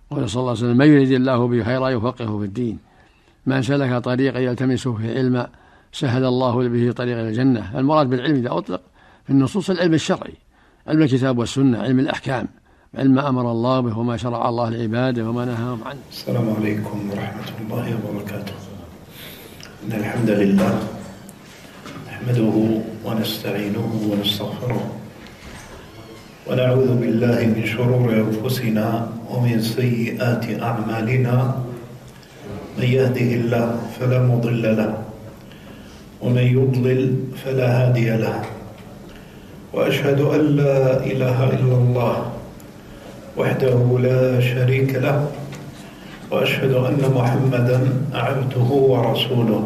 قال صلى الله عليه وسلم: من يريد الله به خيرا يفقهه في الدين. من سلك طريقا يلتمس فيه علما سهل الله به طريق إلى الجنة. المراد بالعلم إذا أطلق في النصوص العلم الشرعي، علم الكتاب والسنة، علم الأحكام، علم ما أمر الله به وما شرع الله لعباده وما نهاهم عنه. السلام عليكم ورحمة الله وبركاته. إن الحمد لله نحمده ونستعينه ونستغفره ونعوذ بالله من شرور أنفسنا ومن سيئات أعمالنا. من يهده الله فلا مضل له ومن يضلل فلا هادي له، وأشهد أن لا إله إلا الله وحده لا شريك له، وأشهد أن محمدا عبده ورسوله.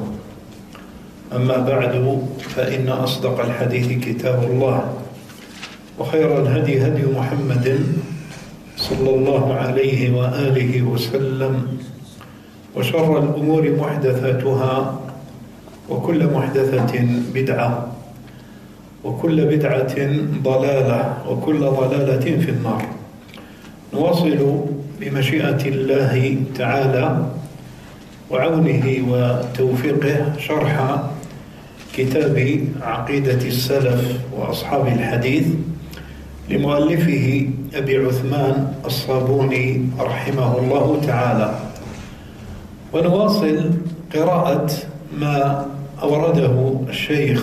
أما بعد، فإن أصدق الحديث كتاب الله، وخير الهدي هدي محمد صلى الله عليه وآله وسلم، وشر الأمور محدثاتها، وكل محدثة بدعة، وكل بدعة ضلالة، وكل ضلالة في النار. نواصل بمشيئة الله تعالى وعونه وتوفيقه شرح كتاب عقيدة السلف وأصحاب الحديث لمؤلفه أبي عثمان الصابوني رحمه الله تعالى. ونواصل قراءة ما أورده الشيخ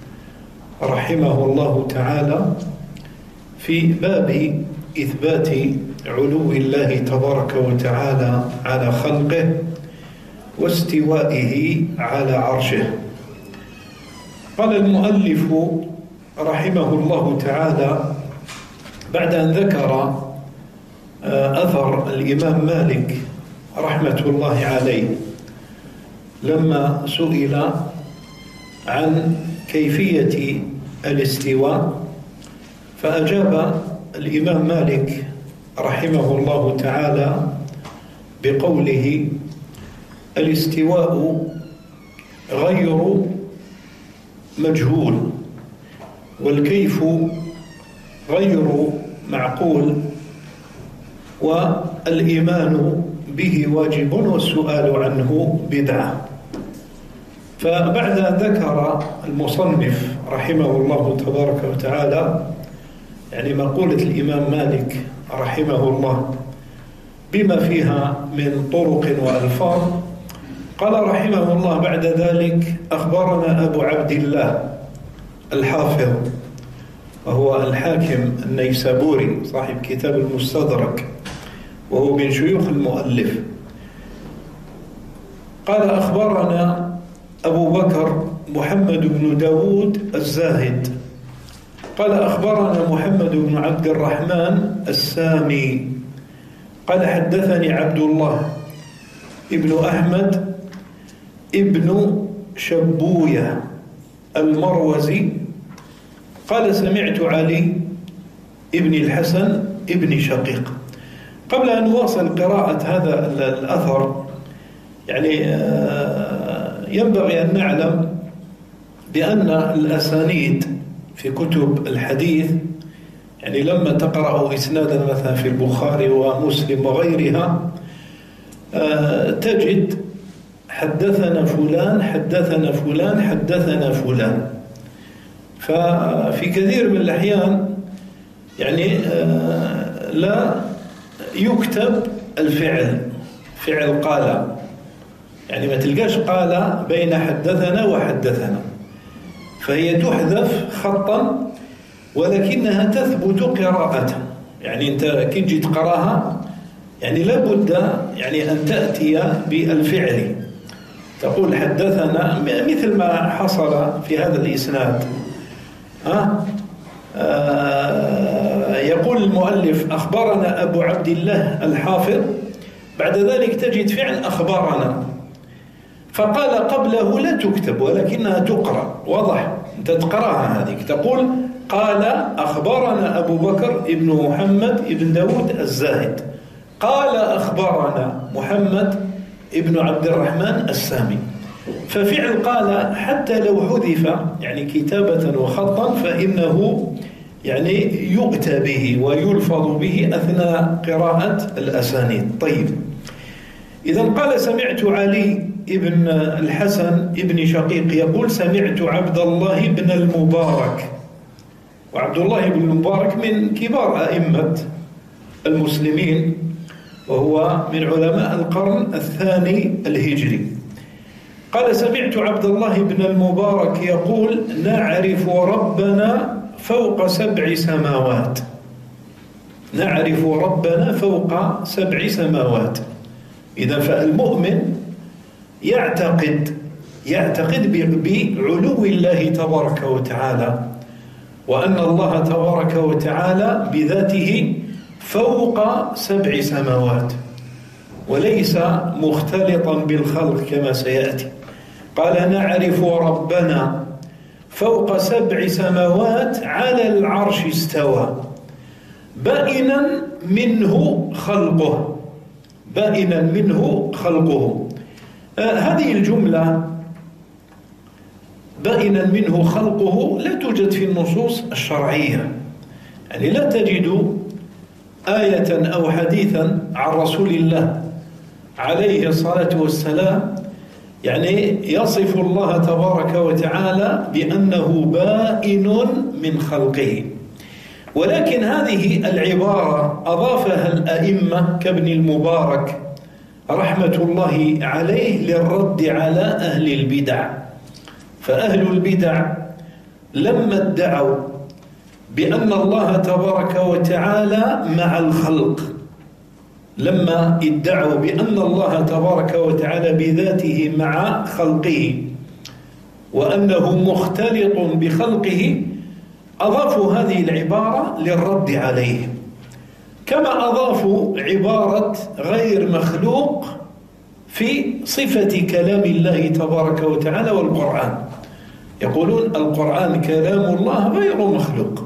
رحمه الله تعالى في باب إثبات علو الله تبارك وتعالى على خلقه واستوائه على عرشه. قال المؤلف رحمه الله تعالى بعد أن ذكر أثر الإمام مالك رحمة الله عليه لما سئل عن كيفية الاستواء، فأجاب الإمام مالك رحمه الله تعالى بقوله: الاستواء غير مجهول، والكيف غير معقول، والإيمان به واجب، والسؤال عنه بدعة. فبعد أن ذكر المصنف رحمه الله تبارك وتعالى يعني مقولة الإمام مالك رحمه الله بما فيها من طرق وألفاظ، قال رحمه الله بعد ذلك: أخبرنا أبو عبد الله الحافظ، وهو الحاكم النيسابوري صاحب كتاب المستدرك، وهو من شيوخ المؤلف. قال: أخبرنا أبو بكر محمد بن داود الزاهد قال: أخبرنا محمد بن عبد الرحمن السامي قال: حدثني عبد الله ابن أحمد ابن شبوية المروزي قال: سمعت علي ابن الحسن ابن شقيق. قبل أن نواصل قراءة هذا الأثر يعني ينبغي أن نعلم بأن الأسانيد في كتب الحديث يعني لما تقرأ إسنادا مثلا في البخاري ومسلم وغيرها تجد حدثنا فلان حدثنا فلان حدثنا فلان. ففي كثير من الأحيان يعني لا يكتب الفعل، فعل قال، يعني ما تلقاش قال بين حدثنا وحدثنا، فهي تحذف خطا ولكنها تثبت قراءة. يعني أنت كي تجي تقراها يعني لابد يعني أن تأتي بالفعل، تقول حدثنا مثل ما حصل في هذا الإسناد. يقول المؤلف: أخبرنا أبو عبد الله الحافظ، بعد ذلك تجد فعل أخبرنا، فقال قبله لا تكتب ولكنها تقرأ، واضح؟ أنت تقرأها هذه، تقول قال أخبرنا أبو بكر ابن محمد ابن داود الزاهد قال أخبرنا محمد ابن عبد الرحمن السامي. ففعل قال حتى لو حذف يعني كتابة وخطا فإنه يعني يؤتى به ويلفظ به أثناء قراءة الأسانيد. طيب، إذا قال سمعت علي ابن الحسن ابن شقيق يقول سمعت عبد الله بن المبارك، وعبد الله بن المبارك من كبار أئمة المسلمين، وهو من علماء القرن الثاني الهجري. قال سمعت عبد الله بن المبارك يقول نعرف ربنا فوق 7 سماوات. نعرف ربنا فوق 7 سماوات. إذا فالمؤمن يعتقد بعلو الله تبارك وتعالى، وأن الله تبارك وتعالى بذاته فوق 7 سماوات وليس مختلطا بالخلق كما سيأتي. قال نعرف ربنا فوق 7 سماوات على العرش استوى بائنا منه خلقه. بائنا منه خلقه. هذه الجملة بائنا منه خلقه لا توجد في النصوص الشرعية، يعني لا تجد آية أو حديثا عن رسول الله عليه الصلاة والسلام يعني يصف الله تبارك وتعالى بأنه بائن من خلقه. ولكن هذه العبارة أضافها الأئمة كابن المبارك رحمة الله عليه للرد على أهل البدع. فأهل البدع لما ادعوا بأن الله تبارك وتعالى مع الخلق، لما ادعوا بأن الله تبارك وتعالى بذاته مع خلقه وأنه مختلط بخلقه، أضافوا هذه العبارة للرد عليهم، كما أضافوا عبارة غير مخلوق في صفة كلام الله تبارك وتعالى والقرآن. يقولون القرآن كلام الله غير مخلوق.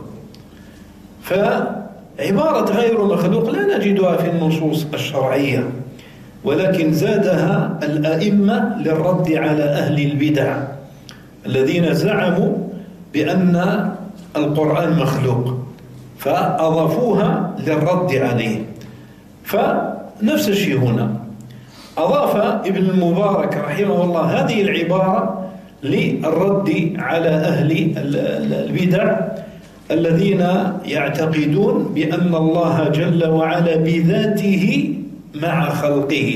فعبارة غير مخلوق لا نجدها في النصوص الشرعية، ولكن زادها الأئمة للرد على أهل البدع الذين زعموا بأن القرآن مخلوق، فأضافوها للرد عليه. فنفس الشيء هنا، أضاف ابن المبارك رحمه الله هذه العبارة للرد على أهل البدع الذين يعتقدون بأن الله جل وعلا بذاته مع خلقه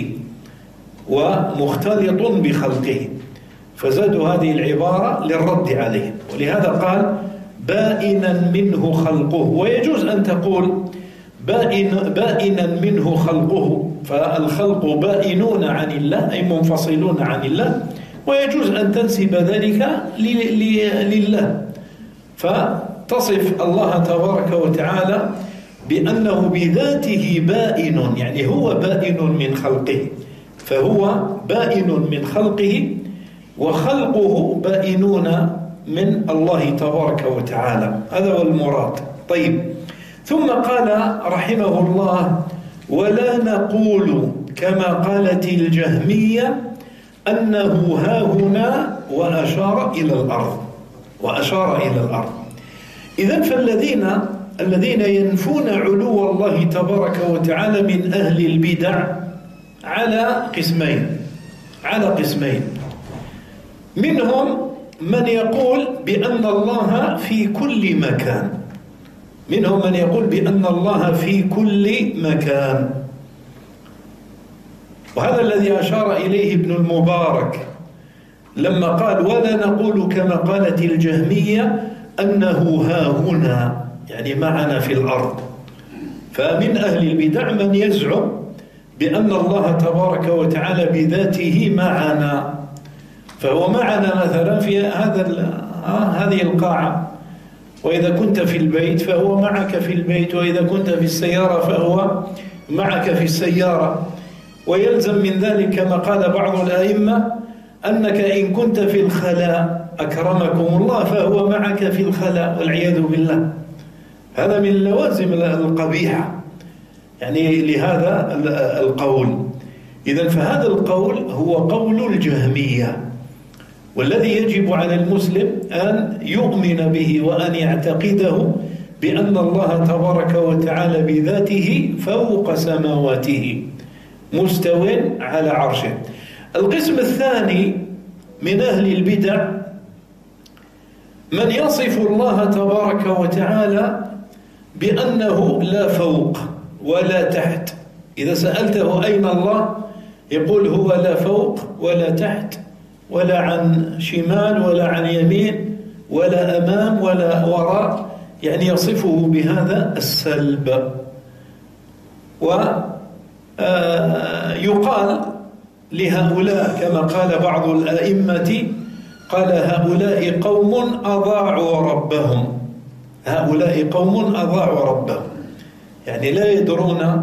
ومختلط بخلقه، فزادوا هذه العبارة للرد عليه. ولهذا قال بائنا منه خلقه. ويجوز أن تقول بائنا منه خلقه، فالخلق بائنون عن الله أي منفصلون عن الله، ويجوز أن تنسب ذلك لله، فتصف الله تبارك وتعالى بأنه بذاته بائن، يعني هو بائن من خلقه، فهو بائن من خلقه وخلقه بائنون من الله تبارك وتعالى. هذا هو المراد. طيب، ثم قال رحمه الله ولا نقول كما قالت الجهمية أنه هاهنا وأشار إلى الأرض. إذن فالذين ينفون علو الله تبارك وتعالى من أهل البدع على قسمين. منهم من يقول بأن الله في كل مكان، وهذا الذي أشار إليه ابن المبارك لما قال ولا نقول كما قالت الجهمية أنه هاهنا، يعني معنا في الأرض. فمن أهل البدع من يزعم بأن الله تبارك وتعالى بذاته معنا، فهو معنا مثلا في هذه القاعة، وإذا كنت في البيت فهو معك في البيت، وإذا كنت في السيارة فهو معك في السيارة. ويلزم من ذلك كما قال بعض الأئمة أنك إن كنت في الخلاء أكرمكم الله فهو معك في الخلاء، والعياذ بالله. هذا من اللوازم القبيحة يعني لهذا القول. إذن فهذا القول هو قول الجهمية، والذي يجب على المسلم أن يؤمن به وأن يعتقده بأن الله تبارك وتعالى بذاته فوق سماواته مستو على عرشه. القسم الثاني من أهل البدع من يصف الله تبارك وتعالى بأنه لا فوق ولا تحت. إذا سألته أين الله يقول هو لا فوق ولا تحت ولا عن شمال ولا عن يمين ولا أمام ولا وراء، يعني يصفه بهذا السلب. ويقال لهؤلاء كما قال بعض الأئمة، قال هؤلاء قوم أضاعوا ربهم، هؤلاء قوم أضاعوا ربهم، يعني لا يدرون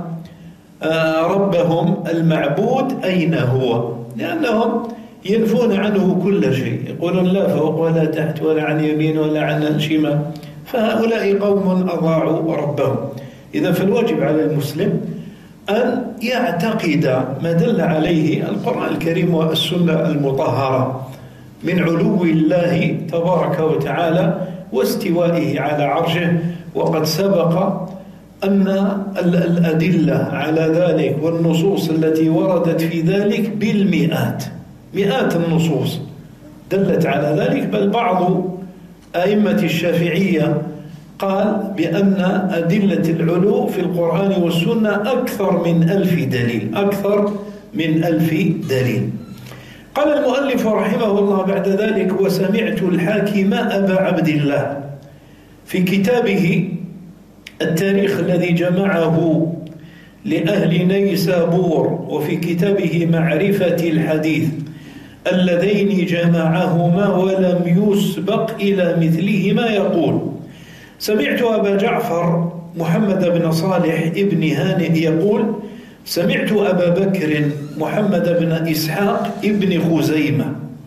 ربهم المعبود أين هو، لأنهم ينفون عنه كل شيء، يقولون لا فوق ولا تحت ولا عن يمين ولا عن شمال، فهؤلاء قوم أضاعوا ربهم. إذا فالواجب على المسلم أن يعتقد ما دل عليه القرآن الكريم والسنة المطهرة من علو الله تبارك وتعالى واستوائه على عرشه. وقد سبق أن الأدلة على ذلك والنصوص التي وردت في ذلك بالمئات، مئات النصوص دلت على ذلك، بل بعض أئمة الشافعية قال بأن أدلة العلو في القرآن والسنة أكثر من 1000 دليل، أكثر من 1000 دليل. قال المؤلف رحمه الله بعد ذلك: وسمعت الحاكم أبا عبد الله في كتابه التاريخ الذي جمعه لأهل نيسابور، وفي كتابه معرفة الحديث اللذين جمعهما ولم يسبق إلى مثلهما، يقول: سمعت أبا جعفر محمد بن صالح ابن هانئ يقول: سمعت أبا بكر محمد بن إسحاق ابن خزيمة.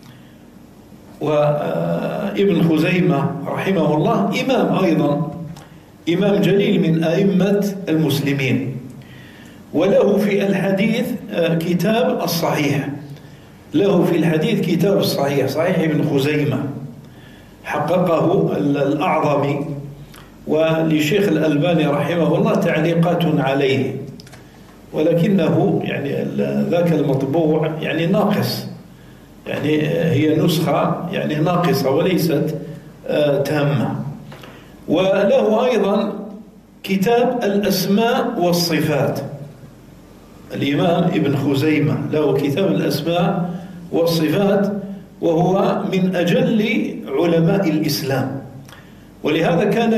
وابن خزيمة رحمه الله إمام أيضا، إمام جليل من أئمة المسلمين، وله في الحديث كتاب الصحيح، له في الحديث كتاب الصحيح، صحيح ابن خزيمة، حققه الأعظمي، ولشيخ الألباني رحمه الله تعليقات عليه، ولكنه يعني ذاك المطبوع يعني ناقص، يعني هي نسخة يعني ناقصة وليست تامة. وله أيضا كتاب الأسماء والصفات، الإمام ابن خزيمة له كتاب الأسماء والصفات، وهو من أجل علماء الإسلام، ولهذا كان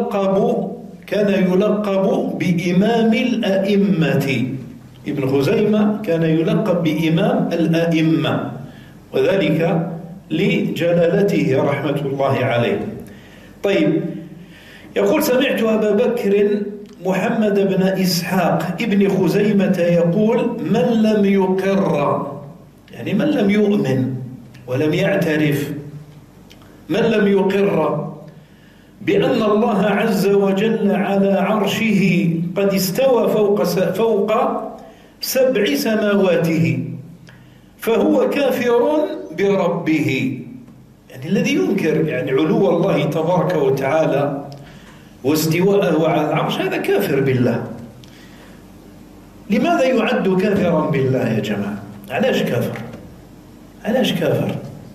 يلقب بإمام الأئمة. ابن خزيمة كان يلقب بإمام الأئمة، وذلك لجلالته رحمة الله عليه. طيب، يقول: سمعت أبا بكر محمد بن إسحاق ابن خزيمة يقول: من لم يقر، يعني من لم يؤمن ولم يعترف، من لم يقر بأن الله عز وجل على عرشه قد استوى فوق 7 سماواته فهو كافر بربه. يعني الذي ينكر يعني علو الله تبارك وتعالى واستواءه على العرش هذا كافر بالله. لماذا يعد كافرا بالله يا جماعة؟ علاش كافر؟ علاش كافر؟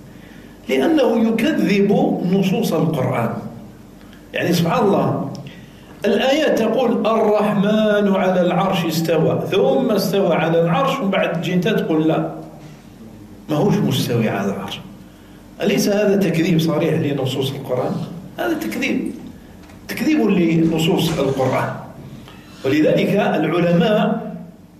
لأنه يكذب نصوص القرآن. يعني سبحان الله، الآيات تقول الرحمن على العرش استوى، ثم استوى على العرش، ومن بعد جيت تقول لا، ما هوش مستوي على العرش. أليس هذا تكذيب صريح لنصوص القرآن؟ هذا تكذيب لنصوص القرآن. ولذلك العلماء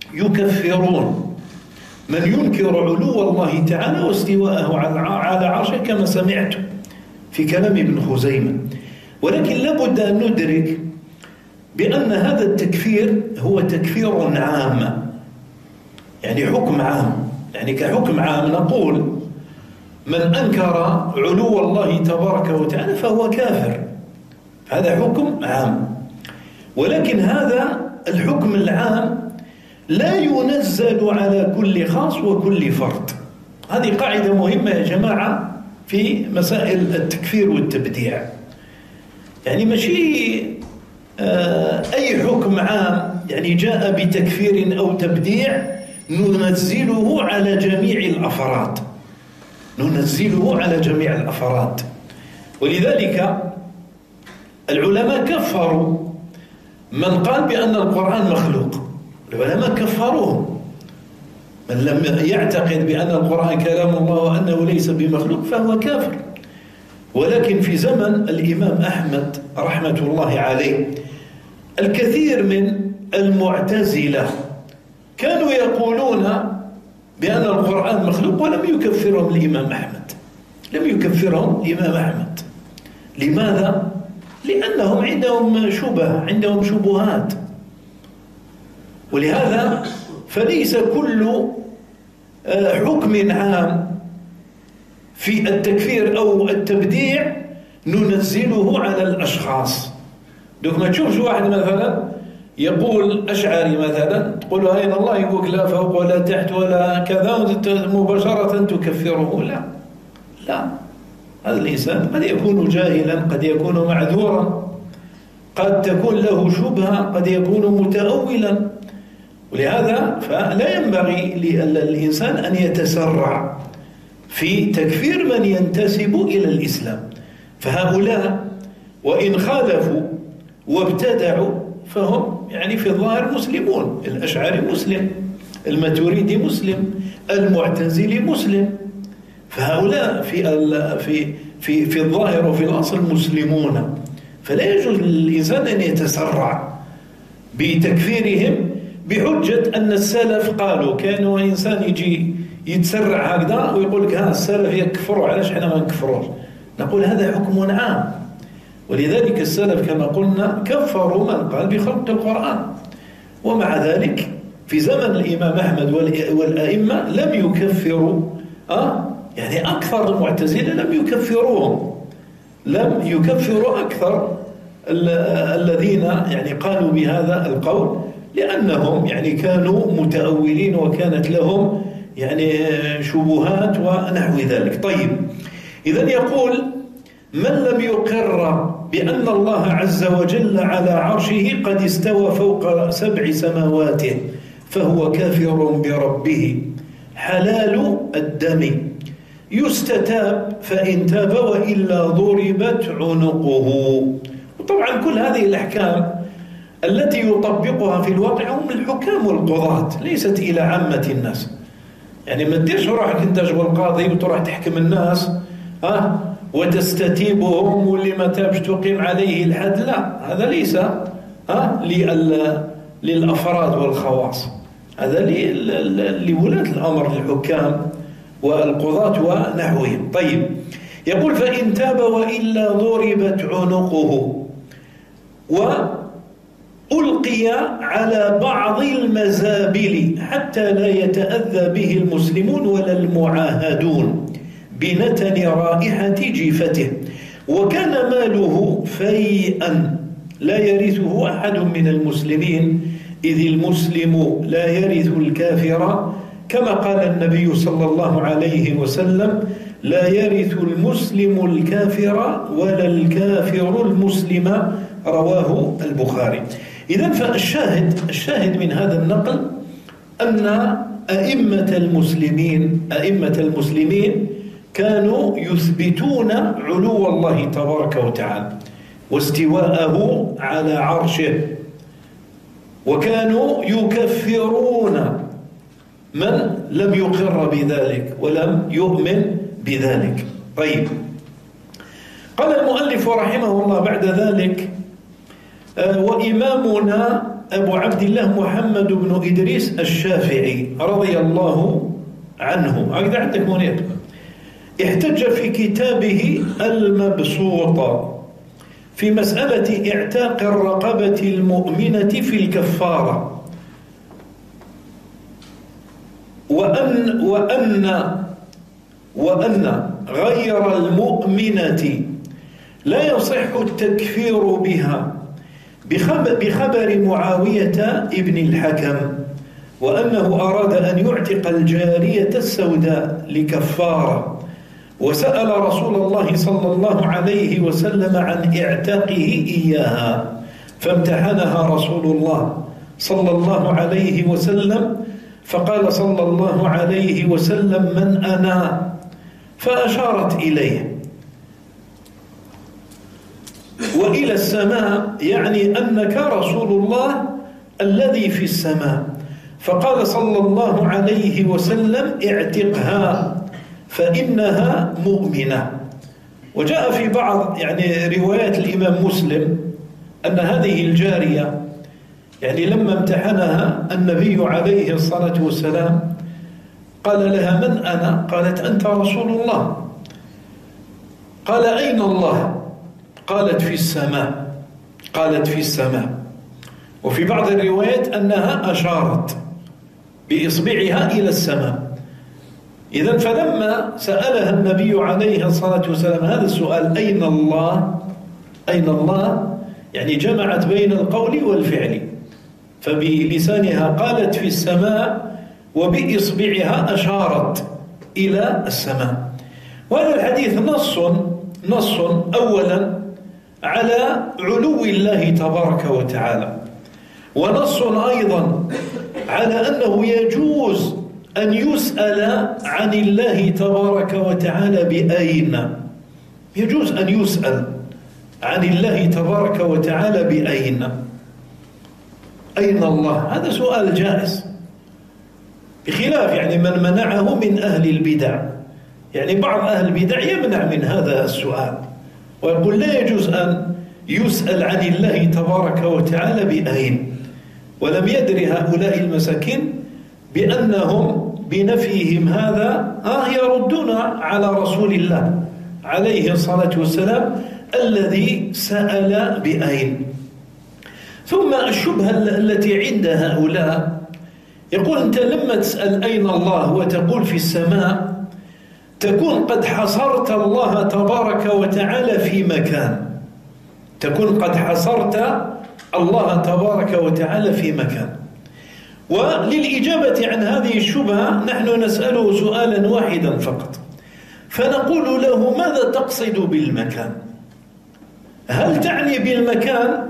يكفرون من ينكر علو الله تعالى واستواءه على عرشه، كما سمعت في كلام ابن خزيمة. ولكن لابد أن ندرك بأن هذا التكفير هو تكفير عام، يعني حكم عام، يعني كحكم عام نقول من أنكر علو الله تبارك وتعالى فهو كافر، هذا حكم عام. ولكن هذا الحكم العام لا ينزل على كل خاص وكل فرد. هذه قاعدة مهمة يا جماعة في مسائل التكفير والتبديع. يعني ماشي أي حكم عام يعني جاء بتكفير أو تبديع ننزله على جميع الأفراد، ننزله على جميع الأفراد. ولذلك العلماء كفروا من قال بأن القرآن مخلوق، العلماء كفروهم. من لم يعتقد بأن القرآن كلام الله وأنه ليس بمخلوق فهو كافر. ولكن في زمن الإمام أحمد رحمة الله عليه الكثير من المعتزلة كانوا يقولون بأن القرآن مخلوق ولم يكفرهم الإمام أحمد، لم يكفرهم الإمام أحمد. لماذا؟ لأنهم عندهم شبه، عندهم شبهات. ولهذا فليس كل حكم عام في التكفير أو التبديع ننزله على الأشخاص. دوك ما تشوفش واحد مثلا يقول أشعري مثلا تقول له أين الله، يقول لا فوق ولا تحت ولا كذا، مباشرة تكفره. لا، هذا الإنسان قد يكون جاهلا، قد يكون معذورا، قد تكون له شبهة، قد يكون متأولا. ولهذا فلا ينبغي للإنسان أن يتسرع في تكفير من ينتسب إلى الإسلام. فهؤلاء وإن خالفوا وابتدعوا فهم يعني في الظاهر مسلمون. الأشعري مسلم، الماتريدي مسلم، المعتزلي مسلم. فهؤلاء في الظاهر وفي الأصل مسلمون. فلا يجوز للإنسان أن يتسرع بتكفيرهم بحجة أن السلف قالوا. كانوا إنسان يجي يتسرع هكذا ويقول لك ها السلف يكفروا، علاش احنا ما نكفروش؟ نقول هذا حكم عام. ولذلك السلف كما قلنا كفروا من قال بخلق القرآن. ومع ذلك في زمن الإمام أحمد والأئمة لم يكفروا يعني أكثر المعتزلة لم يكفروهم، لم يكفروا أكثر الذين يعني قالوا بهذا القول، لأنهم يعني كانوا متأولين وكانت لهم يعني شبهات ونحو ذلك. طيب، إذن يقول من لم يقر بأن الله عز وجل على عرشه قد استوى فوق 7 سماوات فهو كافر بربه حلال الدم يستتاب فإن تاب وإلا ضربت عنقه. وطبعا كل هذه الأحكام التي يطبقها في الواقع هم الحكام والقضاة، ليست إلى عامة الناس. يعني ما تديرش روحك انت شغل قاضي وتروح تحكم الناس وتستتيبهم واللي ما تابش تقيم عليه الحد. لا، هذا ليس للأفراد والخواص، هذا لولاة الأمر، الحكام والقضاة ونحوهم. طيب، يقول فإن تاب وإلا ضربت عنقه وألقي على بعض المزابل حتى لا يتأذى به المسلمون ولا المعاهدون بنتن رائحة جيفته، وكان ماله فيئا لا يرثه أحد من المسلمين، إذ المسلم لا يرث الكافر، كما قال النبي صلى الله عليه وسلم لا يرث المسلم الكافر ولا الكافر المسلم، رواه البخاري. إذن فالشاهد من هذا النقل أن أئمة المسلمين كانوا يثبتون علو الله تبارك وتعالى واستواءه على عرشه، وكانوا يكفرون من لم يقر بذلك ولم يؤمن بذلك. طيب، قال المؤلف رحمه الله بعد ذلك وإمامنا أبو عبد الله محمد بن إدريس الشافعي رضي الله عنه، هكذا عندك منير، احتج في كتابه المبسوط في مسألة اعتاق الرقبة المؤمنة في الكفارة، وأن غير المؤمنة لا يصح التكفير بها بخبر معاوية ابن الحكم، وأنه أراد أن يعتق الجارية السوداء لكفارة، وسأل رسول الله صلى الله عليه وسلم عن اعتاقه إياها فامتحنها رسول الله صلى الله عليه وسلم، فقال صلى الله عليه وسلم: من أنا؟ فأشارت إليه وإلى السماء، يعني أنك رسول الله الذي في السماء. فقال صلى الله عليه وسلم: اعتقها فإنها مؤمنة. وجاء في بعض روايات الإمام مسلم أن هذه الجارية لما امتحنها النبي عليه الصلاة والسلام قال لها: من أنا؟ قالت: أنت رسول الله. قال: أين الله؟ قالت: في السماء. قالت: في السماء. وفي بعض الروايات أنها أشارت بإصبعها إلى السماء. إذن فلما سألها النبي عليه الصلاة والسلام هذا السؤال: أين الله؟ أين الله؟ جمعت بين القول والفعل، فبلسانها قالت: في السماء، وبإصبعها أشارت إلى السماء. وهذا الحديث نص أولا على علو الله تبارك وتعالى، ونص أيضا على أنه يجوز أن يسأل عن الله تبارك وتعالى بأين. يجوز أن يسأل عن الله تبارك وتعالى بأين. أين الله؟ هذا سؤال جائز، بخلاف من منعه من أهل البدع. بعض أهل البدع يمنع من هذا السؤال ويقول لا يجوز أن يسأل عن الله تبارك وتعالى بأين. ولم يدر هؤلاء المساكين بأنهم بنفيهم هذا يردون على رسول الله عليه الصلاة والسلام الذي سأل بأين. ثم الشبهة التي عند هؤلاء يقول: أنت لما تسأل أين الله وتقول في السماء تكون قد حصرت الله تبارك وتعالى في مكان، تكون قد حصرت الله تبارك وتعالى في مكان. وللإجابة عن هذه الشبهة نحن نسأله سؤالا واحدا فقط، فنقول له: ماذا تقصد بالمكان؟ هل تعني بالمكان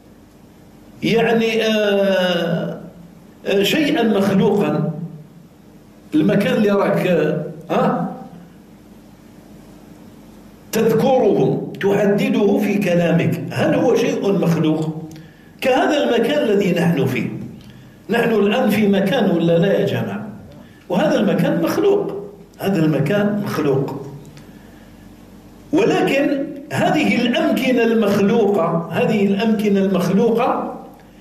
شيئا مخلوقا؟ المكان اللي راك تذكره تحدده في كلامك، هل هو شيء مخلوق كهذا المكان الذي نحن فيه؟ نحن الآن في مكان ولا لا يا جماعة؟ وهذا المكان مخلوق، هذا المكان مخلوق. ولكن هذه الأمكنة المخلوقة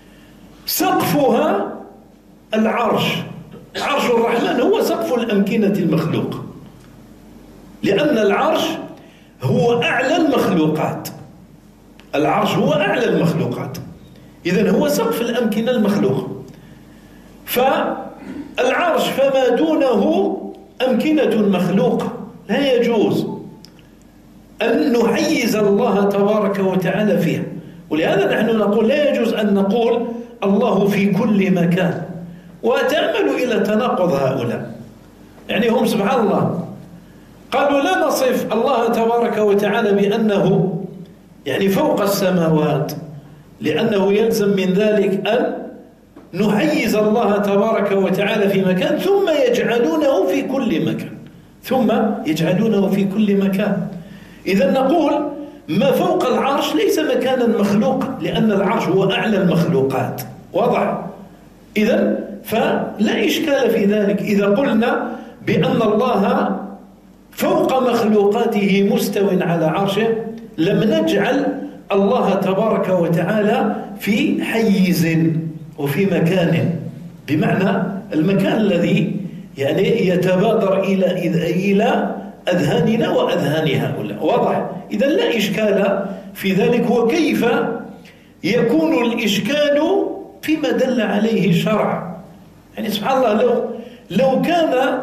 سقفها العرش. عرش الرحمن هو سقف الأمكنة المخلوقة، لأن العرش هو أعلى المخلوقات. العرش هو أعلى المخلوقات، إذن هو سقف الأمكنة المخلوقة. فالعرش فما دونه أمكنة مخلوقة، لا يجوز أن نحيز الله تبارك وتعالى فيها. ولهذا نحن نقول لا يجوز أن نقول الله في كل مكان. وتأملوا إلى تناقض هؤلاء، هم سبحان الله قالوا لا نصف الله تبارك وتعالى بأنه فوق السماوات، لأنه يلزم من ذلك أن نحيز الله تبارك وتعالى في مكان ثم يجعلونه في كل مكان. إذا نقول ما فوق العرش ليس مكانا مخلوقا، لأن العرش هو أعلى المخلوقات. واضح؟ إذا فلا إشكال في ذلك إذا قلنا بأن الله فوق مخلوقاته مستو على عرشه، لم نجعل الله تبارك وتعالى في حيز وفي مكان، بمعنى المكان الذي يتبادر إلى أذهاننا وأذهان هؤلاء. واضح؟ إذا لا إشكال في ذلك. وكيف يكون الإشكال فيما دل عليه الشرع؟ سبحان الله، لو كان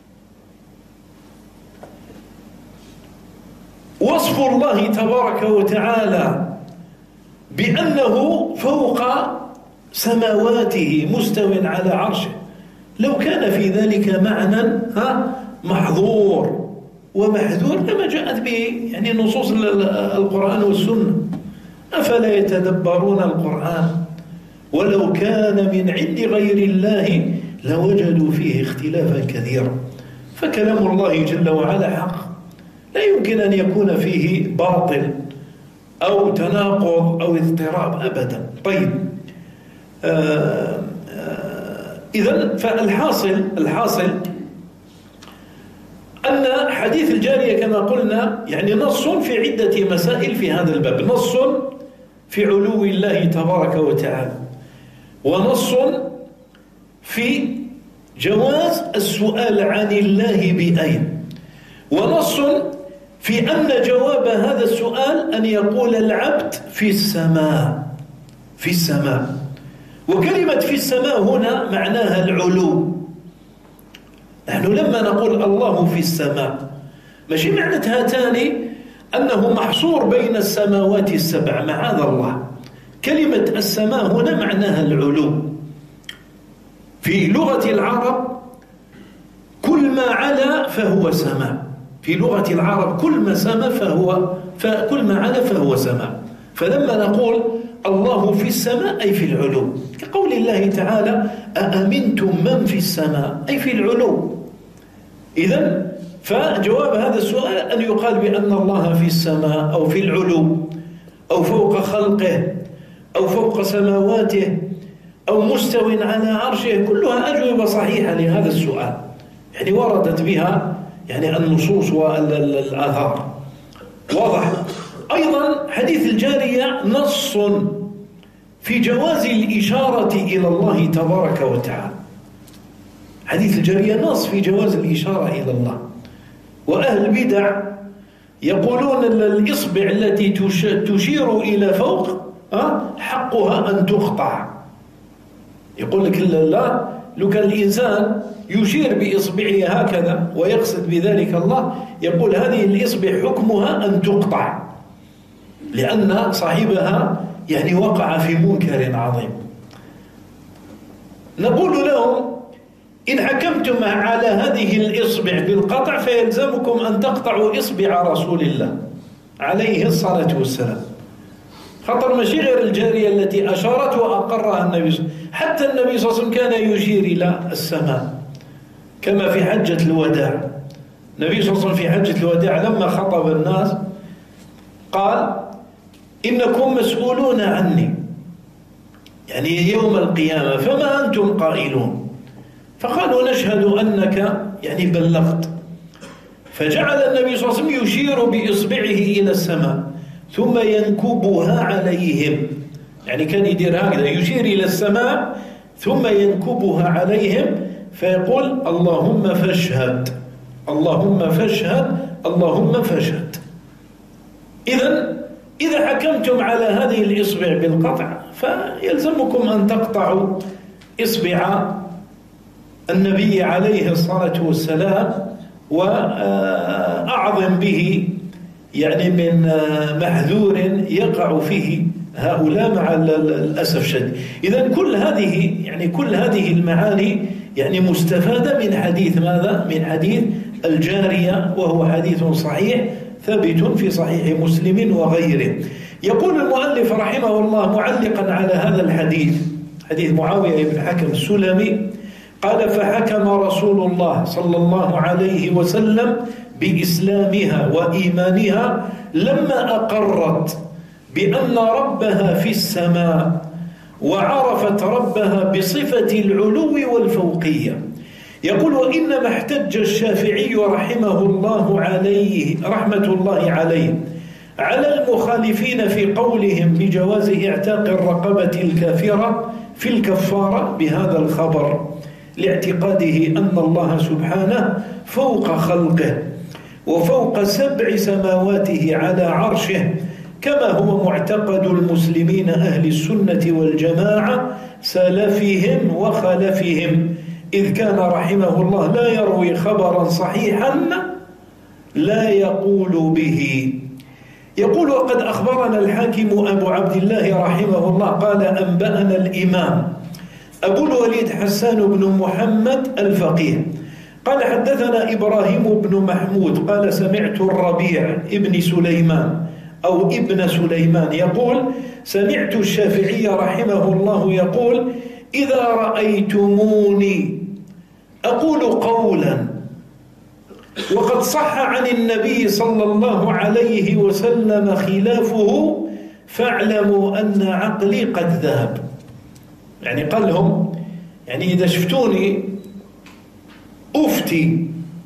وصف الله تبارك وتعالى بأنه فوق سماواته مستو على عرشه، لو كان في ذلك معنى محظور ومحذور لما جاءت به نصوص القرآن والسنة. أفلا يتدبرون القرآن ولو كان من عند غير الله لوجدوا فيه اختلافا كثيرا. فكلام الله جل وعلا حق، لا يمكن أن يكون فيه باطل أو تناقض أو اضطراب أبدا. طيب، إذن فالحاصل أن حديث الجارية كما قلنا يعني نص في عدة مسائل في هذا الباب، نص في علو الله تبارك وتعالى، ونص في جواز السؤال عن الله بأين، ونص في أن جواب هذا السؤال أن يقول العبد في السماء، في السماء. وكلمة في السماء هنا معناها العلو. نحن لما نقول الله في السماء ماشي معنى هاتان أنه محصور بين السماوات السبع، معاذ الله. كلمة السماء هنا معناها العلو. في لغة العرب كل ما علا فهو سماء، في لغة العرب كل ما سما فكل ما علا فهو سماء. فلما نقول الله في السماء أي في العلو، كقول الله تعالى أأمنتم من في السماء أي في العلو. إذن فجواب هذا السؤال أن يقال بأن الله في السماء أو في العلو أو فوق خلقه أو فوق سماواته أو مستو على عرشه، كلها أجوبة صحيحة لهذا السؤال، يعني وردت بها يعني النصوص والآثار. واضح. أيضا حديث الجارية نص في جواز الإشارة إلى الله تبارك وتعالى. حديث الجارية نص في جواز الإشارة إلى الله. وأهل البدع يقولون الإصبع التي تشير إلى فوق حقها أن تقطع. يقول لك لا، لو كان الإنسان يشير بإصبعه هكذا ويقصد بذلك الله، يقول هذه الإصبع حكمها أن تقطع، لأن صاحبها يعني وقع في منكر عظيم. نقول لهم إن حكمتم على هذه الإصبع بالقطع فيلزمكم أن تقطعوا إصبع رسول الله عليه الصلاة والسلام. خطر ماشي غير الجارية التي أشارت وأقرها النبي، حتى النبي صلى الله عليه وسلم كان يشير إلى السماء كما في حجة الوداع. النبي صلى الله عليه وسلم في حجة الوداع لما خطب الناس قال إنكم مسؤولون عني يعني يوم القيامة، فما أنتم قائلون؟ فقالوا نشهد أنك يعني بلغت. فجعل النبي صلى الله عليه وسلم يشير بإصبعه إلى السماء ثم ينكبها عليهم، يعني كان يدير هكذا يشير إلى السماء ثم ينكبها عليهم فيقول اللهم فاشهد، اللهم فاشهد، اللهم فاشهد. إذا حكمتم على هذه الإصبع بالقطع فيلزمكم أن تقطعوا إصبع النبي عليه الصلاة والسلام، وأعظم به يعني من محذور يقع فيه هؤلاء مع الأسف الشديد. إذن كل هذه المعاني يعني مستفادة من حديث ماذا؟ من حديث الجارية، وهو حديث صحيح ثابت في صحيح مسلم وغيره. يقول المؤلف رحمه الله معلقا على هذا الحديث، حديث معاوية بن حكم السلمي، قال فحكم رسول الله صلى الله عليه وسلم بإسلامها وإيمانها لما أقرت بأن ربها في السماء وعرفت ربها بصفة العلو والفوقية. يقول وإنما احتج الشافعي رحمه الله عليه رحمة الله عليه على المخالفين في قولهم بجواز اعتاق الرقبة الكافرة في الكفارة بهذا الخبر، لاعتقاده أن الله سبحانه فوق خلقه وفوق 7 سماواته على عرشه، كما هو معتقد المسلمين أهل السنة والجماعة سلفهم وخلفهم، إذ كان رحمه الله لا يروي خبرا صحيحا لا يقول به. يقول وقد أخبرنا الحاكم أبو عبد الله رحمه الله قال أنبأنا الإمام أبو الوليد حسان بن محمد الفقيه قال حدثنا إبراهيم بن محمود قال سمعت الربيع ابن سليمان أو ابن سليمان يقول: سمعت الشافعي رحمه الله يقول: إذا رأيتموني أقول قولا وقد صح عن النبي صلى الله عليه وسلم خلافه فاعلموا أن عقلي قد ذهب. يعني قال لهم يعني إذا شفتوني أفتي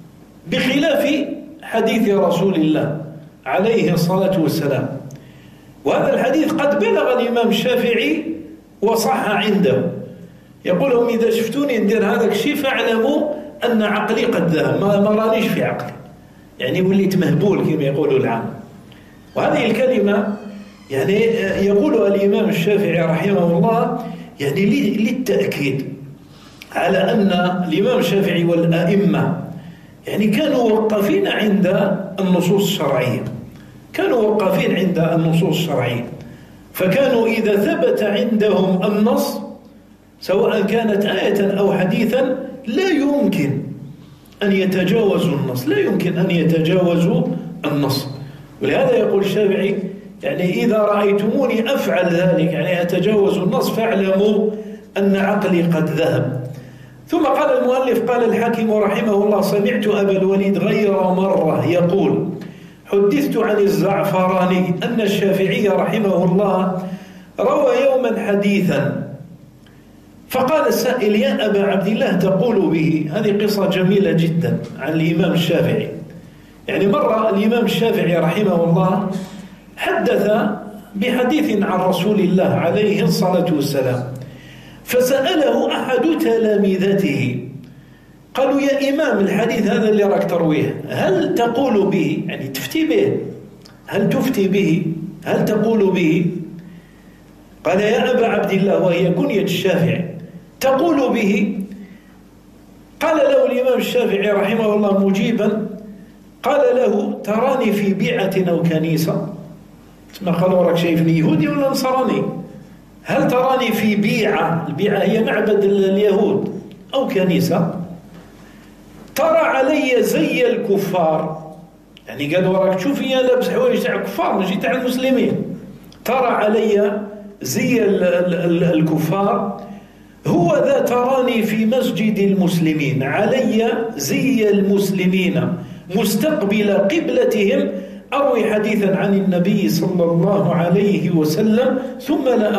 بخلاف حديث رسول الله عليه الصلاة والسلام، وهذا الحديث قد بلغ الإمام الشافعي وصح عنده. يقول لهم إذا شفتوني ندير هذا الشيء فاعلموا أن عقلي قد ذهب، ما رانيش في عقلي، يعني وليت مهبول كما يقولوا العام. وهذه الكلمة يعني يقولها الإمام الشافعي رحمه الله يعني للتأكيد على أن الإمام الشافعي والأئمة يعني كانوا وقفين عند النصوص الشرعية، كانوا وقفين عند النصوص الشرعية، فكانوا إذا ثبت عندهم النص سواء كانت آية أو حديثا لا يمكن أن يتجاوزوا النص، لا يمكن أن يتجاوزوا النص. ولهذا يقول الشافعي يعني إذا رأيتموني أفعل ذلك يعني أتجاوز النص فاعلموا أن عقلي قد ذهب. ثم قال المؤلف: قال الحاكم رحمه الله: سمعت أبا الوليد غير مرة يقول: حدثت عن الزعفراني أن الشافعي رحمه الله روى يوما حديثا فقال السائل: يا أبا عبد الله تقول به؟ هذه قصة جميلة جدا عن الإمام الشافعي. يعني مرة الإمام الشافعي رحمه الله حدث بحديث عن رسول الله عليه الصلاة والسلام، فسأله أحد تلامذته قالوا: يا إمام الحديث هذا اللي راك ترويه هل تقول به؟ يعني تفتي به، هل تفتي به؟ هل تقول به؟ قال: يا أبا عبد الله، وهي كنية الشافعي، تقول به؟ قال له الإمام الشافعي رحمه الله مجيبا قال له: تراني في بيعة أو كنيسة؟ ما قالوا راك شايفني يهودي ولا نصراني؟ هل تراني في بيعة؟ البيعة هي معبد اليهود، أو كنيسة؟ ترى علي زي الكفار؟ يعني قالوا راك تشوفي لابس حوايج تاع الكفار ماشي تاع المسلمين. ترى علي زي الكفار؟ هو ذا تراني في مسجد المسلمين علي زي المسلمين مستقبل قبلتهم أروي حديثا عن النبي صلى الله عليه وسلم ثم لا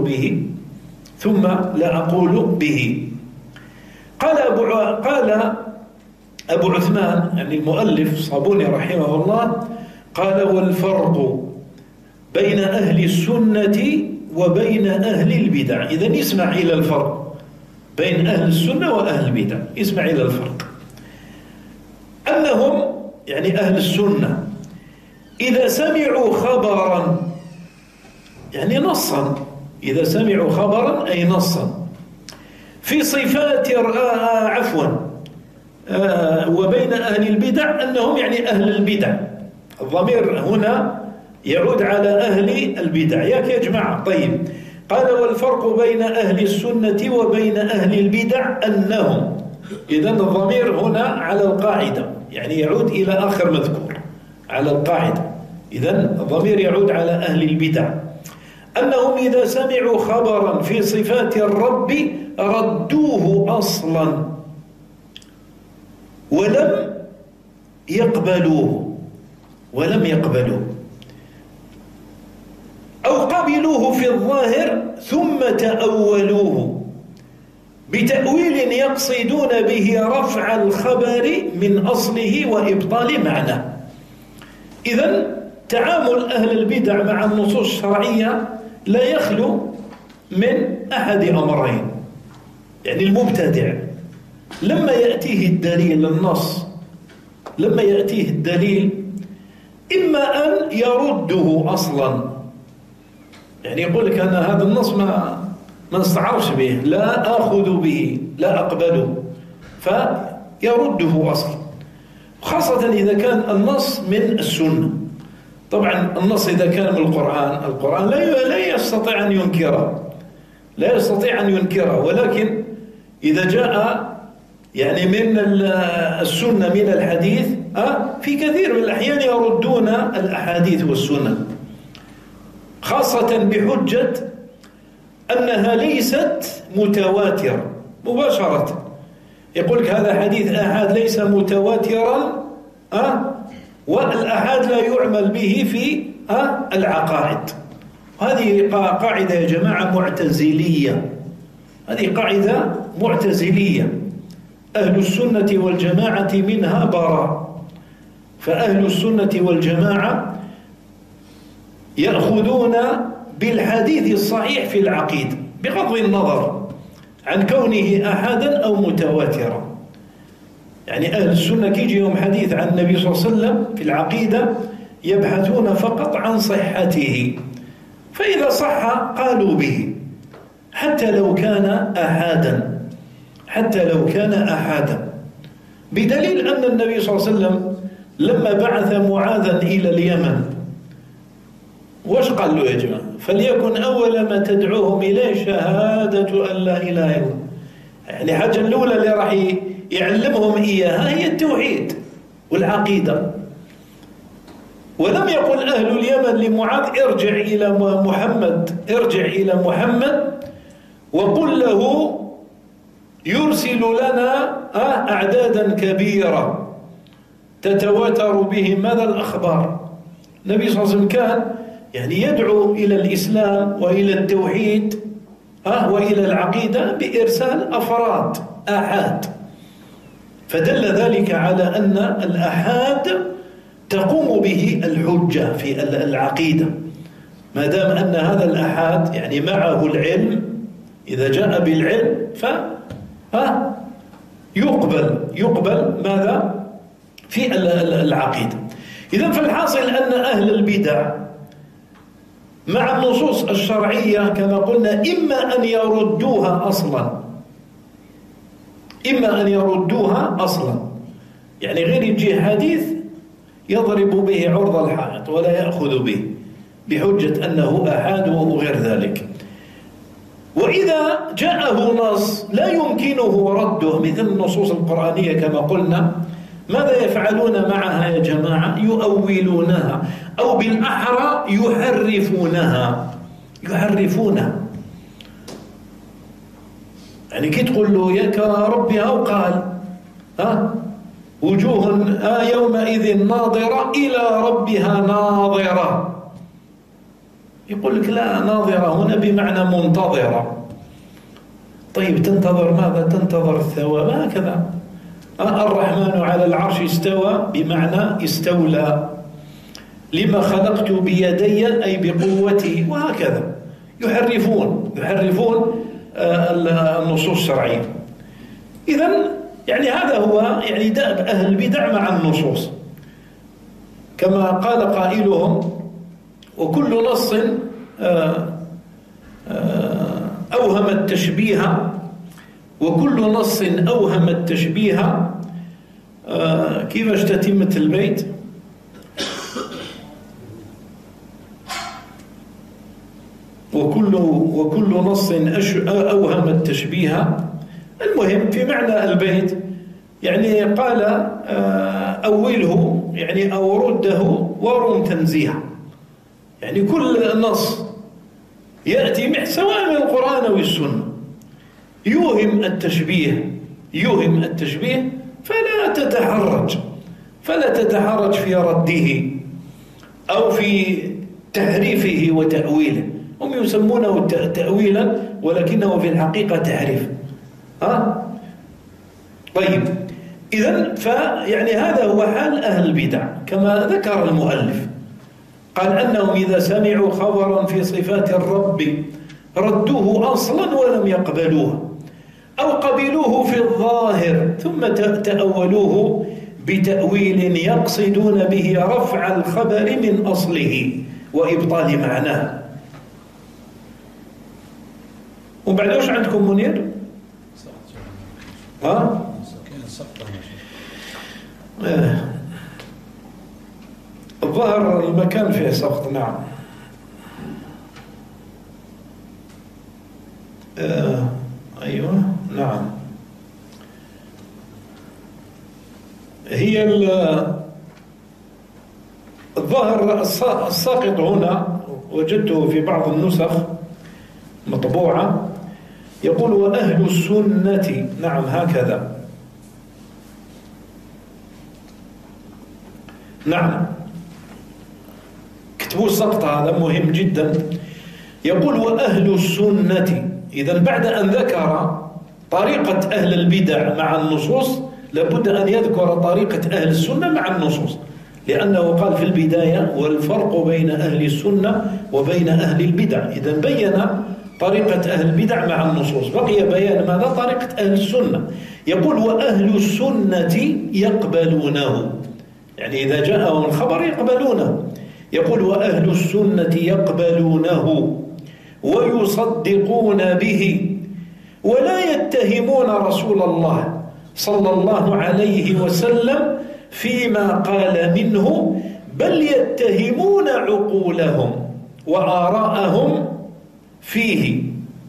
أقول به. قال أبو عثمان يعني المؤلف صابوني رحمه الله قال: والفرق بين أهل السنة وبين أهل البدع. إذن اسمع إلى الفرق بين أهل السنة وأهل البدع، اسمع إلى الفرق. أنهم يعني أهل السنة إذا سمعوا خبرا يعني نصا، إذا سمعوا خبرا أي نصا في صفات وبين أهل البدع أنهم يعني أهل البدع. الضمير هنا يعود على أهل البدع يا جماعة. طيب، قال: والفرق بين أهل السنة وبين أهل البدع أنهم، إذن الضمير هنا على القاعدة يعني يعود إلى آخر مذكور على القاعدة، إذن الضمير يعود على أهل البدع. أنهم إذا سمعوا خبرا في صفات الرب ردوه أصلا ولم يقبلوه أو قبلوه في الظاهر ثم تأولوه بتأويل يقصدون به رفع الخبر من أصله وإبطال معناه. إذن تعامل أهل البدع مع النصوص الشرعية لا يخلو من أحد أمرين. يعني المبتدع لما يأتيه الدليل النص، لما يأتيه الدليل إما أن يرده أصلا، يعني يقول لك أنا هذا النص ما نستعرفش به، لا آخذ به، لا أقبله، فيرده أصلا، خاصة إذا كان النص من السنة. طبعا النص إذا كان من القرآن لا يستطيع أن ينكره، ولكن إذا جاء يعني من السنة من الحديث في كثير من الأحيان يردون الأحاديث والسنة، خاصة بحجة أنها ليست متواترة مباشرة. يقول لك هذا حديث آحاد ليس متواترا، والآحاد لا يعمل به في العقائد. هذه قاعدة يا جماعة معتزلية، هذه قاعدة معتزلية، أهل السنة والجماعة منها براء. فأهل السنة والجماعة يأخذون بالحديث الصحيح في العقيدة بغض النظر عن كونه أحدا أو متواترا. يعني أهل السنة كيجي يوم حديث عن النبي صلى الله عليه وسلم في العقيدة يبحثون فقط عن صحته، فإذا صح قالوا به حتى لو كان أحدا، حتى لو كان أحدا، بدليل أن النبي صلى الله عليه وسلم لما بعث معاذا إلى اليمن وش قال له يا جماعة؟ فليكن أول ما تدعوهم إليه شهادة أن لا إله إلا الله. يعني الحاجة الأولى اللي راح يعلمهم إياها هي التوحيد والعقيدة. ولم يقل أهل اليمن لمعاذ ارجع إلى محمد، ارجع إلى محمد وقل له يرسل لنا أعدادا كبيرة تتواتر بهم ماذا الأخبار. النبي صلى الله عليه وسلم كان يعني يدعو إلى الإسلام وإلى التوحيد وإلى العقيدة بإرسال أفراد آحاد، فدل ذلك على أن الآحاد تقوم به الحجة في العقيدة، ما دام أن هذا الآحاد يعني معه العلم، إذا جاء بالعلم يقبل ماذا في العقيدة. إذن فالحاصل أن أهل البدع مع النصوص الشرعية كما قلنا إما أن يردوها أصلا، يعني غير يجي حديث يضرب به عرض الحائط ولا يأخذ به بحجة أنه أحاد وغير ذلك. وإذا جاءه نص لا يمكنه رده مثل النصوص القرآنية كما قلنا، ماذا يفعلون معها يا جماعة؟ يؤولونها أو بالأحرى يحرفونها. يعني كي تقول له ياك ربي أو قال وجوه يومئذ ناظرة إلى ربها ناظرة، يقول لك لا، ناظرة هنا بمعنى منتظرة. طيب تنتظر ماذا؟ تنتظر الثواب. هكذا الرحمن على العرش استوى بمعنى استولى، لما خلقت بيدي أي بقوتي، وهكذا يحرفون النصوص الشرعية. إذن يعني هذا هو يعني دأب أهل البدع مع النصوص، كما قال قائلهم وكل نص أوهم التشبيه، وكل نص أوهم التشبيه كيفاش تتمة البيت؟ وكل نص أوهم التشبيه. المهم في معنى البيت يعني قال أوله يعني أو رده ورم تنزيها، يعني كل نص يأتي سواء من القرآن أو السنة يوهم التشبيه فلا تتحرج في رده أو في تحريفه وتأويله. هم يسمونه تأويلا ولكنه في الحقيقة تحريف. طيب إذن فيعني هذا هو حال أهل البدع كما ذكر المؤلف، قال أنهم إذا سمعوا خبرا في صفات الرب ردوه أصلا ولم يقبلوه، أو قبلوه في الظاهر ثم تأولوه بتأويل يقصدون به رفع الخبر من أصله وإبطال معناه. وبعد وش عندكم منير؟ الظاهر المكان فيه سقط. نعم. أيوة نعم. هي الظاهر الساقط هنا وجدته في بعض النسخ مطبوعة، يقول وأهل السنة، نعم هكذا، نعم اكتبوا السقط هذا مهم جدا. يقول وأهل السنة، إذن بعد أن ذكر طريقة أهل البدع مع النصوص لابد أن يذكر طريقة أهل السنة مع النصوص، لأنه قال في البداية والفرق بين أهل السنة وبين أهل البدع. إذن بين طريقة أهل البدع مع النصوص، بقي بيان ماذا؟ طريقة أهل السنة. يقول وأهل السنة يقبلونه، يعني إذا جاءهم الخبر يقبلونه. يقول وأهل السنة يقبلونه ويصدقون به ولا يتهمون رسول الله صلى الله عليه وسلم فيما قال منه، بل يتهمون عقولهم وآراءهم فيه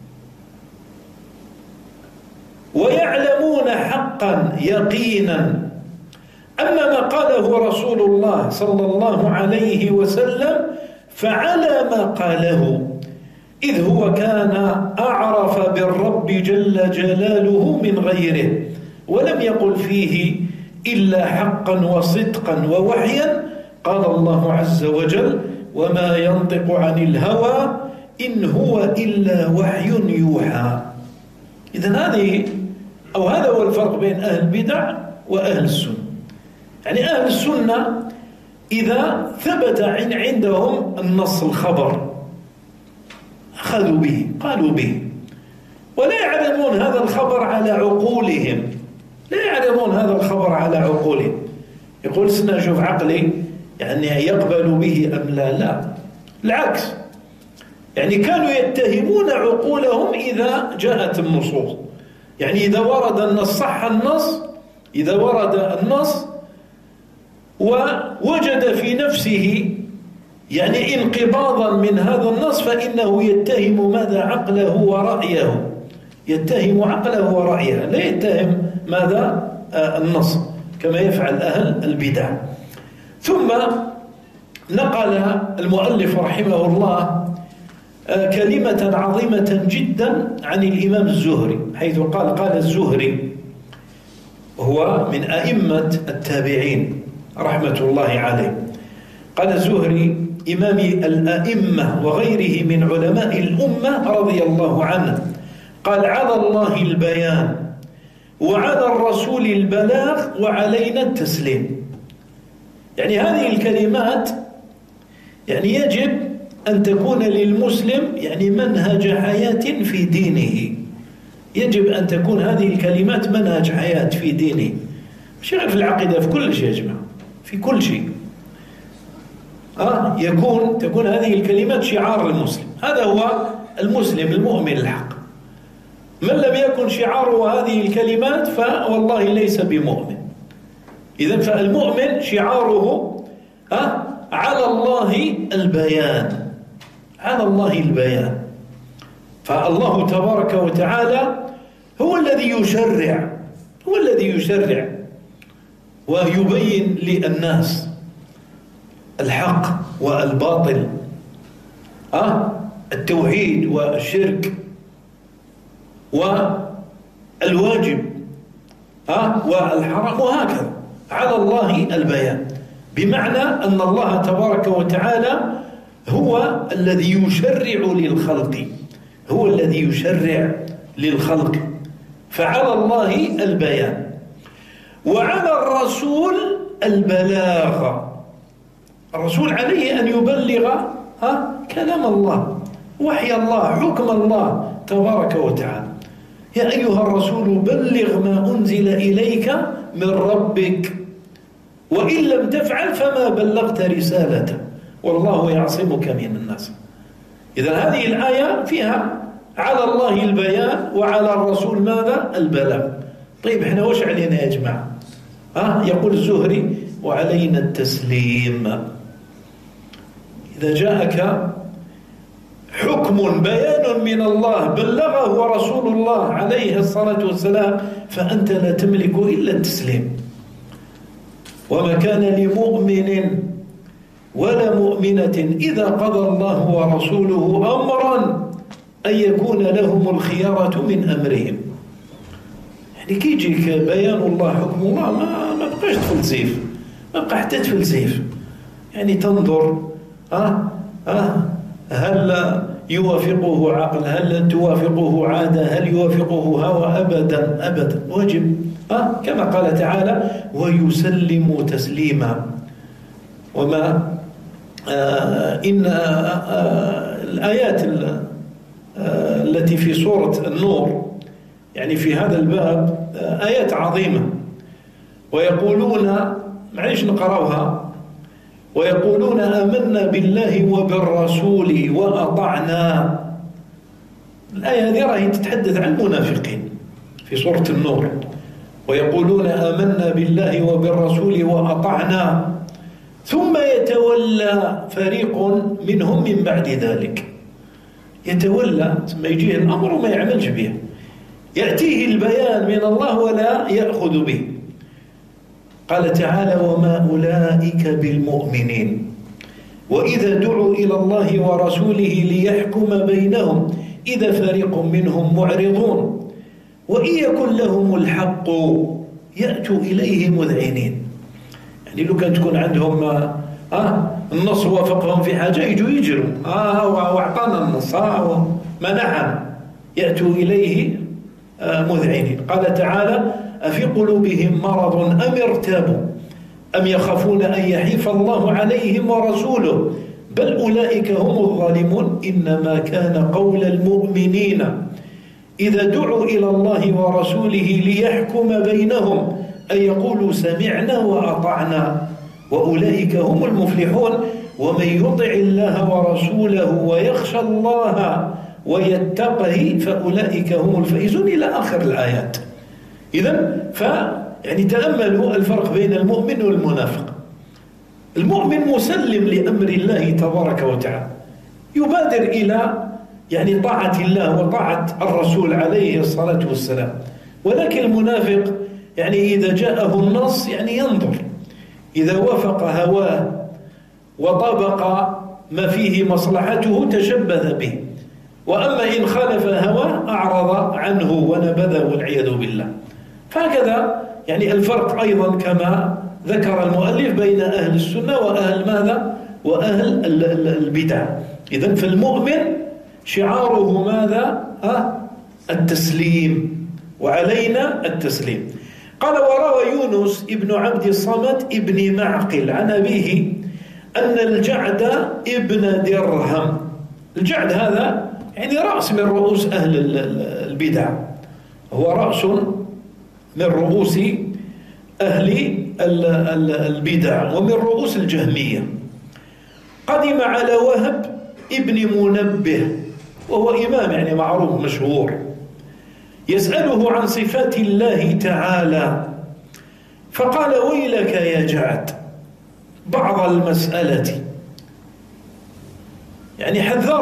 ويعلمون حقا يقينا أما ما قاله رسول الله صلى الله عليه وسلم فعلى ما قاله، إذ هو كان أعرف بالرب جل جلاله من غيره، ولم يقل فيه إلا حقا وصدقا ووحيا. قال الله عز وجل وما ينطق عن الهوى إن هو إلا وحي يوحى. إذن هذا هو الفرق بين أهل البدع وأهل السنة. يعني أهل السنة إذا ثبت عندهم النص الخبر أخذوا به، قالوا به، ولا يعلمون هذا الخبر على عقولهم، لا يعلمون هذا الخبر على عقولهم. يقول سنشوف عقلي يعني يقبل به أم لا، العكس، يعني كانوا يتهمون عقولهم إذا جاءت النصوص. يعني إذا ورد النص صح النص، إذا ورد النص ووجد في نفسه يعني انقباضا من هذا النص فإنه يتهم ماذا؟ عقله ورأيه، يتهم عقله ورأيه، لا يتهم ماذا؟ النص كما يفعل أهل البدع. ثم نقل المؤلف رحمه الله كلمة عظيمة جدا عن الإمام الزهري، حيث قال الزهري وهو من أئمة التابعين رحمة الله عليه، قال الزهري إمام الأئمة وغيره من علماء الأمة رضي الله عنه، قال على الله البيان وعلى الرسول البلاغ وعلينا التسليم. يعني هذه الكلمات يعني يجب أن تكون للمسلم يعني منهج حياة في دينه، يجب أن تكون هذه الكلمات منهج حياة في دينه، مش في العقيدة، في كل شيء يا جماعة، في كل شيء تكون هذه الكلمات شعار المسلم. هذا هو المسلم المؤمن الحق. من لم يكن شعاره هذه الكلمات فوالله ليس بمؤمن. إذن فالمؤمن شعاره على الله البيان، على الله البيان. فالله تبارك وتعالى هو الذي يشرع، هو الذي يشرع ويبين للناس الحق والباطل، التوحيد والشرك والواجب والحرام، وهكذا على الله البيان، بمعنى أن الله تبارك وتعالى هو الذي يشرع للخلق، هو الذي يشرع للخلق، فعلى الله البيان. وعلى الرسول البلاغ، الرسول عليه أن يبلغ كلام الله، وحي الله، حكم الله تبارك وتعالى. يا أيها الرسول بلغ ما أنزل إليك من ربك وإن لم تفعل فما بلغت رسالته والله يعصمك من الناس. إذن هذه الآية فيها على الله البيان وعلى الرسول ماذا؟ البلاغ. طيب احنا وش علينا يا جماعة؟ يقول الزهري وعلينا التسليم. إذا جاءك حكم بيان من الله بلغه رسول الله عليه الصلاة والسلام فأنت لا تملك إلا التسليم. وما كان لمؤمن ولا مؤمنة إذا قضى الله ورسوله أمرا أن يكون لهم الخيارة من أمرهم. يعني كي يجيك بيان الله حكم الله ما بقاش تفلسف، ما بقى حتى تفلسف، يعني تنظر هل يوافقه عقل، هل توافقه عادة، هل يوافقه هوى؟ أبدا أبدا، واجب كما قال تعالى ويسلم تسليما. وما إن الآيات التي في سورة النور يعني في هذا الباب آيات عظيمة. ويقولون، معليش نقرأها، ويقولون آمنا بالله وبالرسول وأطعنا. الآية هذه راهي تتحدث عن المنافقين في سورة النور. ويقولون آمنا بالله وبالرسول وأطعنا ثم يتولى فريق منهم من بعد ذلك. يتولى ثم يجيه الأمر وما يعملش به، يأتيه البيان من الله ولا يأخذ به. قال تعالى وما أولئك بالمؤمنين وإذا دعوا إلى الله ورسوله ليحكم بينهم إذا فريق منهم معرضون وإن يكن لهم الحق يأتوا إليه مذعنين. يعني لو كان تكون عندهم النص وافقهم في حاجة يجوا يجروا وأعطانا النص منعهم، يأتوا إليه مذعنين. قال تعالى أفي قلوبهم مرض أم ارتابوا أم يخافون أن يحيف الله عليهم ورسوله بل أولئك هم الظالمون. إنما كان قول المؤمنين إذا دعوا إلى الله ورسوله ليحكم بينهم أن يقولوا سمعنا وأطعنا وأولئك هم المفلحون. ومن يطع الله ورسوله ويخشى الله ويتقه فأولئك هم الفائزون إلى آخر الآيات. إذن يعني تأملوا الفرق بين المؤمن والمنافق. المؤمن مسلم لأمر الله تبارك وتعالى، يبادر إلى يعني طاعة الله وطاعة الرسول عليه الصلاة والسلام. ولكن المنافق يعني إذا جاءه النص يعني ينظر، إذا وافق هواه وطابق ما فيه مصلحته تشبث به، وأما إن خالف هواه أعرض عنه ونبذه والعياذ بالله. فهكذا يعني الفرق أيضا كما ذكر المؤلف بين أهل السنة وأهل ماذا؟ وأهل البدع. إذن فالمؤمن شعاره ماذا؟ التسليم، وعلينا التسليم. قال وروى يونس ابن عبد الصمد ابن معقل عن أبيه أن الجعد ابن درهم، الجعد هذا يعني رأس من رؤوس أهل البدع، هو رأس من رؤوس أهل البدع ومن رؤوس الجهمية. قدم على وهب ابن منبه وهو إمام يعني معروف مشهور، يسأله عن صفات الله تعالى، فقال ويلك يا جعد بعض المسألة، يعني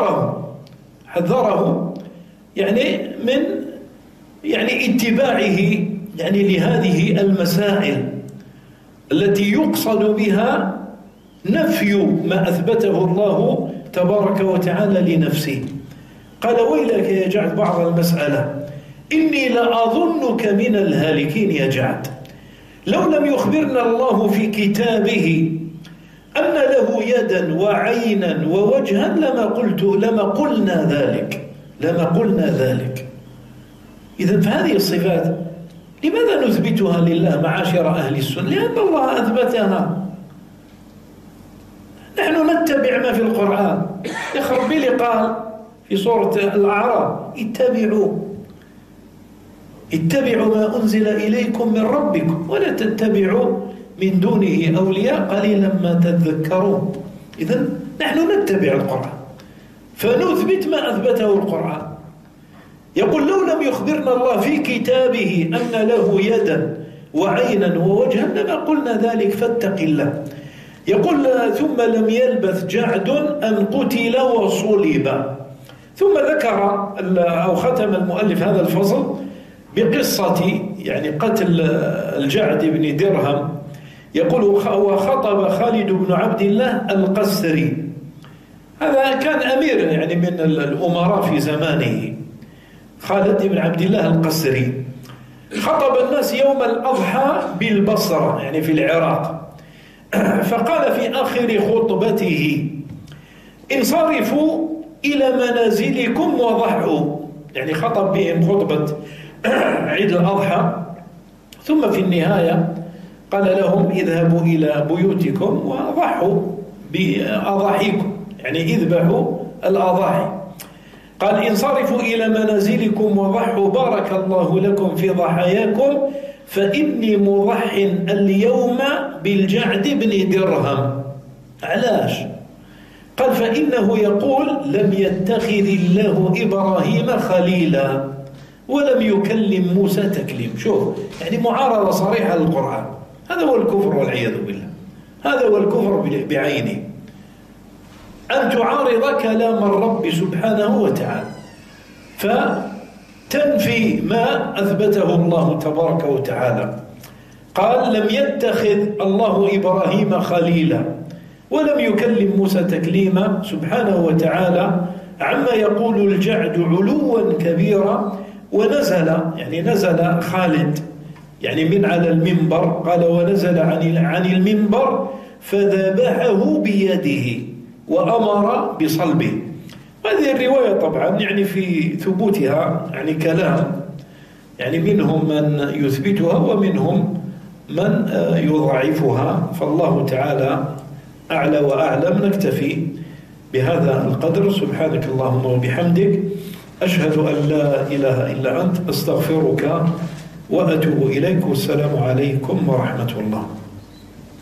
حذره يعني من يعني اتباعه يعني لهذه المسائل التي يقصد بها نفي ما أثبته الله تبارك وتعالى لنفسه. قال ويلك يا جعد بعض المسألة إني لأظنك من الهالكين يا جعد، لو لم يخبرنا الله في كتابه أن له يدا وعينا ووجها لما قلنا ذلك. إذن فهذه الصفات لماذا نثبتها لله معاشر أهل السنة؟ لأن الله أثبتها. نحن نتبع ما في القرآن. يا ربي قال في سورة الأعراف اتبعوا ما أنزل إليكم من ربكم ولا تتبعوا من دونه أولياء قليلا ما تذكرون. إذن نحن نتبع القرآن فنثبت ما أثبته القرآن. يقول لو لم يخبرنا الله في كتابه أن له يدا وعينا ووجها لما قلنا ذلك فاتق الله. يقول ثم لم يلبث جعد أن قتل وصلب. ثم ذكر أو ختم المؤلف هذا الفصل بقصة يعني قتل الجعد بن درهم. يقول وخطب خالد بن عبد الله القسري، هذا كان أمير يعني من الأمراء في زمانه، خالد بن عبد الله القسري، خطب الناس يوم الأضحى بالبصرة يعني في العراق، فقال في آخر خطبته: انصرفوا إلى منازلكم وضحوا، يعني خطب بهم خطبة عيد الأضحى، ثم في النهاية قال لهم: اذهبوا إلى بيوتكم وضحوا بأضاحيكم، يعني اذبحوا الأضاحي. قال: انصرفوا إلى منازلكم وضحوا، بارك الله لكم في ضحاياكم، فإني مضح اليوم بالجعد بن درهم. علاش؟ قال: فإنه يقول: لم يتخذ الله إبراهيم خليلا ولم يكلم موسى تكليم. شوف، يعني معارضة صريحة للقرآن. هذا هو الكفر والعياذ بالله، هذا هو الكفر بعينه، أن تعارض كلام الرب سبحانه وتعالى فتنفي ما أثبته الله تبارك وتعالى. قال: لم يتخذ الله إبراهيم خليلا ولم يكلم موسى تكليما سبحانه وتعالى عما يقول الجعد علوا كبيرا. ونزل، يعني نزل خالد يعني من على المنبر، قال: ونزل عن المنبر فذبحه بيده وأمر بصلبه. هذه الرواية طبعا يعني في ثبوتها يعني كلام، يعني منهم من يثبتها ومنهم من يضعفها، فالله تعالى أعلى وأعلم. نكتفي بهذا القدر. سبحانك اللهم وبحمدك، أشهد أن لا إله إلا أنت، أستغفرك وأتوب إليك، والسلام عليكم ورحمة الله.